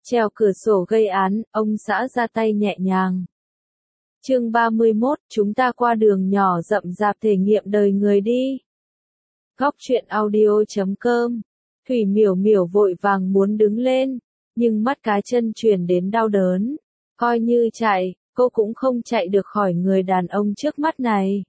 Trèo cửa sổ gây án, ông xã ra tay nhẹ nhàng. Chương 31, chúng ta qua đường nhỏ rậm rạp thể nghiệm đời người đi. Góc truyện audio.com. Thủy Miểu Miểu vội vàng muốn đứng lên, nhưng mắt cá chân truyền đến đau đớn. Coi như chạy, cô cũng không chạy được khỏi người đàn ông trước mắt này.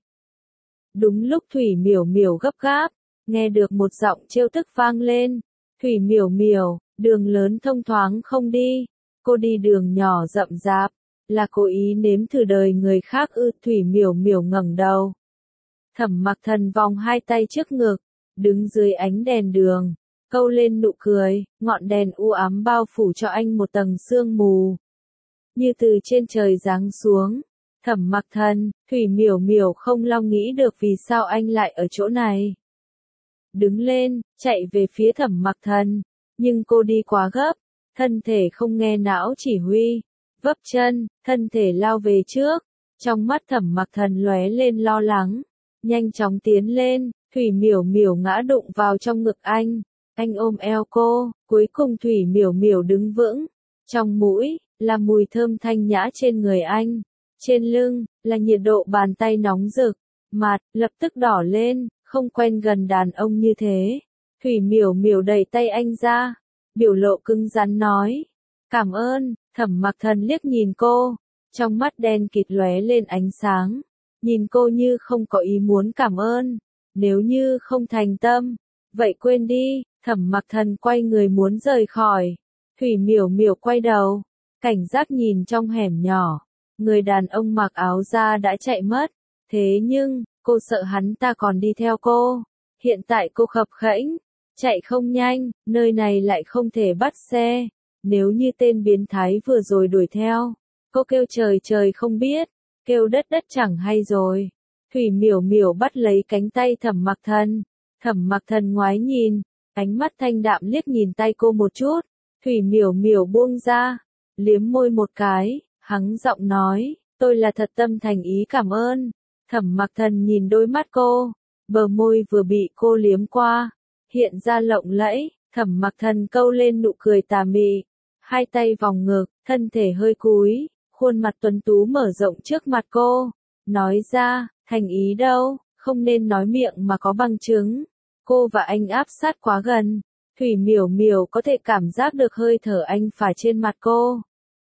Đúng lúc Thủy Miểu Miểu gấp gáp, nghe được một giọng trêu tức vang lên. Thủy Miểu Miểu, đường lớn thông thoáng không đi, cô đi đường nhỏ rậm rạp, là cố ý nếm thử đời người khác ư? Thủy Miểu Miểu ngẩng đầu. Thẩm Mặc Thần vòng hai tay trước ngực, đứng dưới ánh đèn đường, câu lên nụ cười, ngọn đèn u ám bao phủ cho anh một tầng sương mù. Như từ trên trời giáng xuống. Thẩm Mặc Thần, Thủy Miểu Miểu không lo nghĩ được vì sao anh lại ở chỗ này. Đứng lên, chạy về phía Thẩm Mặc Thần, nhưng cô đi quá gấp, thân thể không nghe não chỉ huy, vấp chân, thân thể lao về trước. Trong mắt Thẩm Mặc Thần lóe lên lo lắng, nhanh chóng tiến lên, Thủy Miểu Miểu ngã đụng vào trong ngực anh ôm eo cô, cuối cùng Thủy Miểu Miểu đứng vững. Trong mũi là mùi thơm thanh nhã trên người anh, trên lưng là nhiệt độ bàn tay nóng rực, mặt lập tức đỏ lên, không quen gần đàn ông như thế. Thủy Miểu Miểu đẩy tay anh ra, biểu lộ cứng rắn nói, "Cảm ơn." Thẩm Mặc Thần liếc nhìn cô, trong mắt đen kịt lóe lên ánh sáng, nhìn cô như không có ý muốn cảm ơn. Nếu như không thành tâm, vậy quên đi. Thẩm Mặc Thần quay người muốn rời khỏi. Thủy Miểu Miểu quay đầu, cảnh giác nhìn trong hẻm nhỏ. Người đàn ông mặc áo da đã chạy mất, thế nhưng, cô sợ hắn ta còn đi theo cô. Hiện tại cô khập khễnh, chạy không nhanh, nơi này lại không thể bắt xe. Nếu như tên biến thái vừa rồi đuổi theo, cô kêu trời trời không biết, kêu đất đất chẳng hay rồi. Thủy Miểu Miểu bắt lấy cánh tay Thẩm Mặc Thần. Thẩm Mặc Thần ngoái nhìn, ánh mắt thanh đạm liếc nhìn tay cô một chút. Thủy Miểu Miểu buông ra, liếm môi một cái, hắng giọng nói, "Tôi là thật tâm thành ý cảm ơn." Thẩm Mặc Thần nhìn đôi mắt cô, bờ môi vừa bị cô liếm qua, hiện ra lộng lẫy. Thẩm Mặc Thần câu lên nụ cười tà mị, hai tay vòng ngực, thân thể hơi cúi, khuôn mặt tuấn tú mở rộng trước mặt cô, nói ra, "Thành ý đâu, không nên nói miệng mà có bằng chứng." Cô và anh áp sát quá gần, Thủy Miểu Miểu có thể cảm giác được hơi thở anh phả trên mặt cô.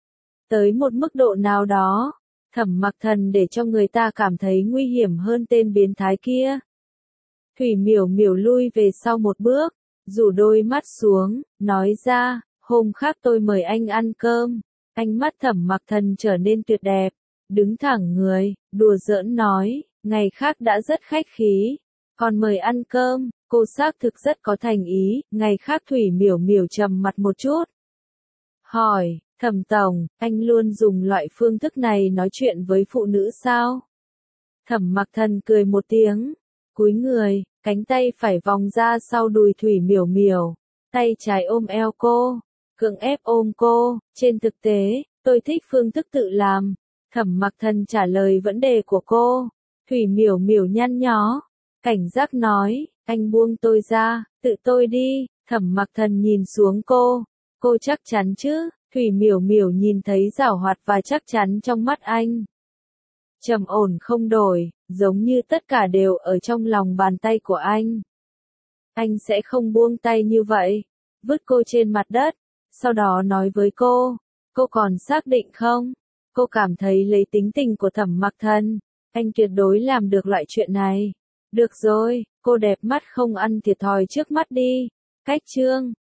Tới một mức độ nào đó, Thẩm Mặc Thần để cho người ta cảm thấy nguy hiểm hơn tên biến thái kia. Thủy Miểu Miểu lui về sau một bước, rủ đôi mắt xuống, nói ra, "Hôm khác tôi mời anh ăn cơm." Ánh mắt Thẩm Mặc Thần trở nên tuyệt đẹp, đứng thẳng người, đùa giỡn nói, "Ngày khác đã rất khách khí, còn mời ăn cơm." Cô xác thực rất có thành ý. Ngày khác Thủy Miểu Miểu trầm mặt một chút, hỏi, "Thẩm tổng, anh luôn dùng loại phương thức này nói chuyện với phụ nữ sao?" Thẩm Mặc Thần cười một tiếng, cúi người, cánh tay phải vòng ra sau đùi Thủy Miểu Miểu, tay trái ôm eo cô, cưỡng ép ôm cô. "Trên thực tế, tôi thích phương thức tự làm." Thẩm Mặc Thần trả lời vấn đề của cô. Thủy Miểu Miểu nhăn nhó, cảnh giác nói, "Anh buông tôi ra, tự tôi đi." Thẩm Mặc Thần nhìn xuống cô chắc chắn chứ? Thủy Miểu Miểu nhìn thấy giảo hoạt và chắc chắn trong mắt anh. Trầm ổn không đổi, giống như tất cả đều ở trong lòng bàn tay của anh. Anh sẽ không buông tay như vậy. Vứt cô trên mặt đất, sau đó nói với cô còn xác định không? Cô cảm thấy lấy tính tình của Thẩm Mặc Thần, anh tuyệt đối làm được loại chuyện này. Được rồi, cô đẹp mắt không ăn thiệt thòi trước mắt đi. Cách chương